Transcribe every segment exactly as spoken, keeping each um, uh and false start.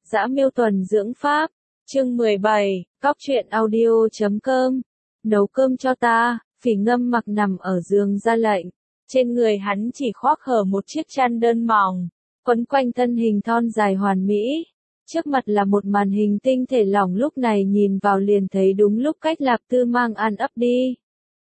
Dã Miêu Tuần Dưỡng Pháp, chương mười bảy, cóc truyện audio chấm com. Nấu cơm cho ta, Phỉ Ngâm mặc nằm ở giường ra lệnh. Trên người hắn chỉ khoác hở một chiếc chăn đơn mỏng, quấn quanh thân hình thon dài hoàn mỹ. Trước mặt là một màn hình tinh thể lỏng, lúc này nhìn vào liền thấy đúng lúc cách Lạp Tư mang ăn ấp đi.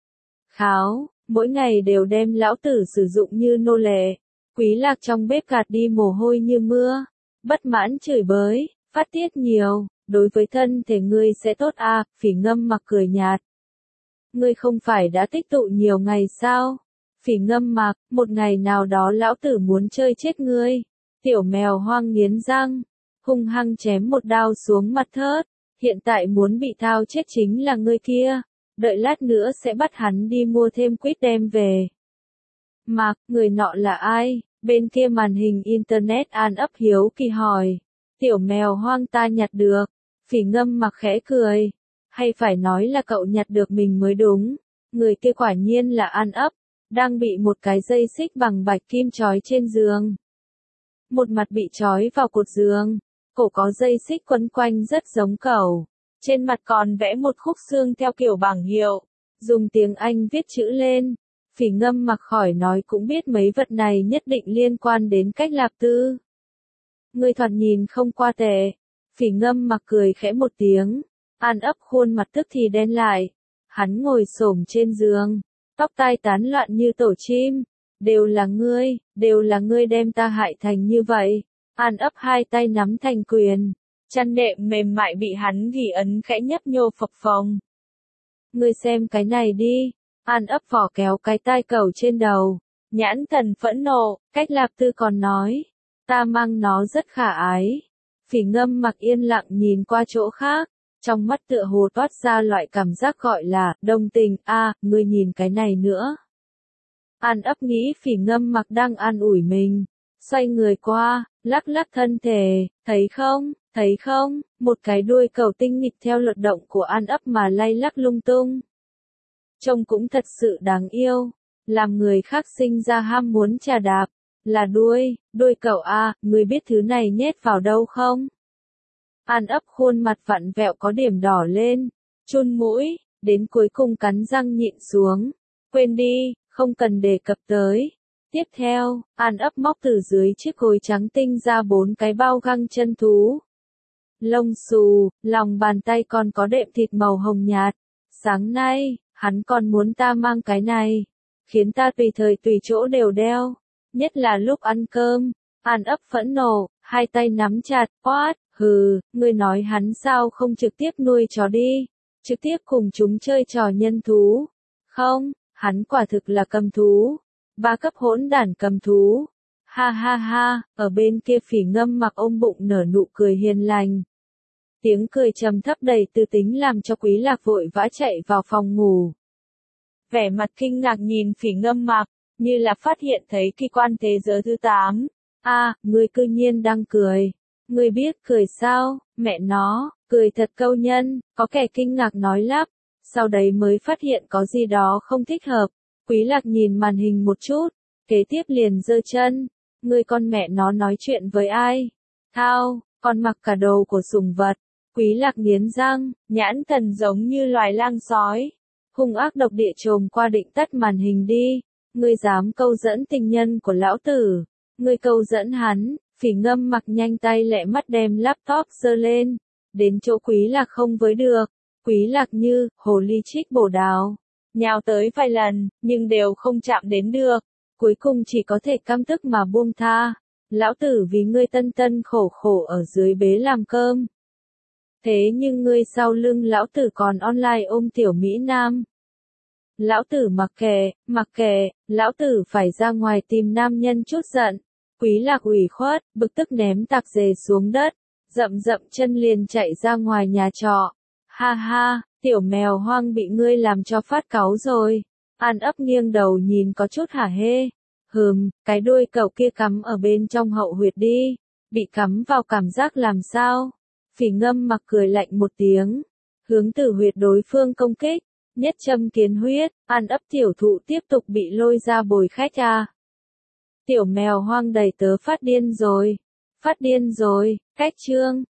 Kháo, mỗi ngày đều đem lão tử sử dụng như nô lệ. Quý Lạc trong bếp gạt đi mồ hôi như mưa, bất mãn chửi bới, phát tiết nhiều, đối với thân thể ngươi sẽ tốt à, Phỉ Ngâm mặc cười nhạt. Ngươi không phải đã tích tụ nhiều ngày sao? Phỉ Ngâm mặc, một ngày nào đó lão tử muốn chơi chết ngươi. Tiểu mèo hoang nghiến răng, hung hăng chém một đao xuống mặt thớt, hiện tại muốn bị thao chết chính là ngươi kia, đợi lát nữa sẽ bắt hắn đi mua thêm quýt đem về. Mặc, người nọ là ai? Bên kia màn hình internet An ấp hiếu kỳ hỏi. Tiểu mèo hoang ta nhặt được. Phỉ Ngâm mặc khẽ cười. Hay phải nói là cậu nhặt được mình mới đúng. Người kia quả nhiên là An ấp, đang bị một cái dây xích bằng bạch kim trói trên giường. Một mặt bị trói vào cột giường, cổ có dây xích quấn quanh rất giống cẩu. Trên mặt còn vẽ một khúc xương theo kiểu bảng hiệu, dùng tiếng Anh viết chữ lên. Phỉ Ngâm mặc khỏi nói cũng biết mấy vật này nhất định liên quan đến cách Lạp Tư. Người thoạt nhìn không qua tệ. Phỉ Ngâm mặc cười khẽ một tiếng. An ấp khuôn mặt tức thì đen lại. Hắn ngồi xổm trên giường, tóc tai tán loạn như tổ chim. Đều là ngươi, đều là ngươi đem ta hại thành như vậy. An ấp hai tay nắm thành quyền, chăn đệm mềm mại bị hắn gỉ ấn khẽ nhấp nhô phập phồng. Ngươi xem cái này đi. An ấp vỏ kéo cái tai cẩu trên đầu, nhãn thần phẫn nộ, cách Lạp Tư còn nói, ta mang nó rất khả ái. Phỉ Ngâm mặc yên lặng nhìn qua chỗ khác, trong mắt tựa hồ toát ra loại cảm giác gọi là đồng tình. A, à, ngươi nhìn cái này nữa. An ấp nghĩ Phỉ Ngâm mặc đang an ủi mình, xoay người qua, lắc lắc thân thể, thấy không, thấy không, một cái đuôi cẩu tinh nghịch theo luật động của An ấp mà lay lắc lung tung. Trông cũng thật sự đáng yêu, làm người khác sinh ra ham muốn chà đạp, là đuôi, đuôi cẩu a, người biết thứ này nhét vào đâu không? An ấp khuôn mặt vặn vẹo có điểm đỏ lên, chun mũi, đến cuối cùng cắn răng nhịn xuống, quên đi, không cần đề cập tới. Tiếp theo, An ấp móc từ dưới chiếc gối trắng tinh ra bốn cái bao găng chân thú. Lông xù, lòng bàn tay còn có đệm thịt màu hồng nhạt. Sáng nay, hắn còn muốn ta mang cái này, khiến ta tùy thời tùy chỗ đều đeo, nhất là lúc ăn cơm. An ấp phẫn nộ, hai tay nắm chặt, quát, hừ, ngươi nói hắn sao không trực tiếp nuôi chó đi, trực tiếp cùng chúng chơi trò nhân thú. Không, hắn quả thực là cầm thú, ba cấp hỗn đản cầm thú. Ha ha ha, ở bên kia Phỉ Ngâm mặc ôm bụng nở nụ cười hiền lành. Tiếng cười trầm thấp đầy tư tính làm cho Quý Lạc vội vã chạy vào phòng ngủ. Vẻ mặt kinh ngạc nhìn Phỉ Ngâm mặc, như là phát hiện thấy kỳ quan thế giới thứ tám. A, à, ngươi cư nhiên đang cười. Ngươi biết cười sao, mẹ nó, cười thật câu nhân, có kẻ kinh ngạc nói lắp. Sau đấy mới phát hiện có gì đó không thích hợp. Quý Lạc nhìn màn hình một chút, kế tiếp liền giơ chân. Ngươi con mẹ nó nói chuyện với ai? Thao, con mặc cả đồ của sủng vật. Quý Lạc nghiến răng, nhãn thần giống như loài lang sói. Hung ác độc địa trồm qua định tắt màn hình đi. Ngươi dám câu dẫn tình nhân của lão tử. Ngươi câu dẫn hắn. Phỉ Ngâm mặc nhanh tay lẹ mắt đem laptop giơ lên. Đến chỗ Quý Lạc không với được. Quý Lạc như, hồ ly trích bổ đào. Nhào tới vài lần, nhưng đều không chạm đến được. Cuối cùng chỉ có thể căm tức mà buông tha. Lão tử vì ngươi tân tân khổ khổ ở dưới bế làm cơm. Thế nhưng ngươi sau lưng lão tử còn online ôm tiểu Mỹ Nam. Lão tử mặc kệ, mặc kệ, lão tử phải ra ngoài tìm nam nhân chút giận. Quý Lạc ủy khuất, bực tức ném tạp dề xuống đất, dậm dậm chân liền chạy ra ngoài nhà trọ. Ha ha, tiểu mèo hoang bị ngươi làm cho phát cáu rồi. An ấp nghiêng đầu nhìn có chút hả hê. Hừm, cái đuôi cẩu kia cắm ở bên trong hậu huyệt đi. Bị cắm vào cảm giác làm sao? Phỉ Ngâm mặc cười lạnh một tiếng, hướng từ huyệt đối phương công kích, nhất châm kiến huyết. An ấp tiểu thụ tiếp tục bị lôi ra bồi khách à. Tiểu mèo hoang đầy tớ phát điên rồi, phát điên rồi, cách chương.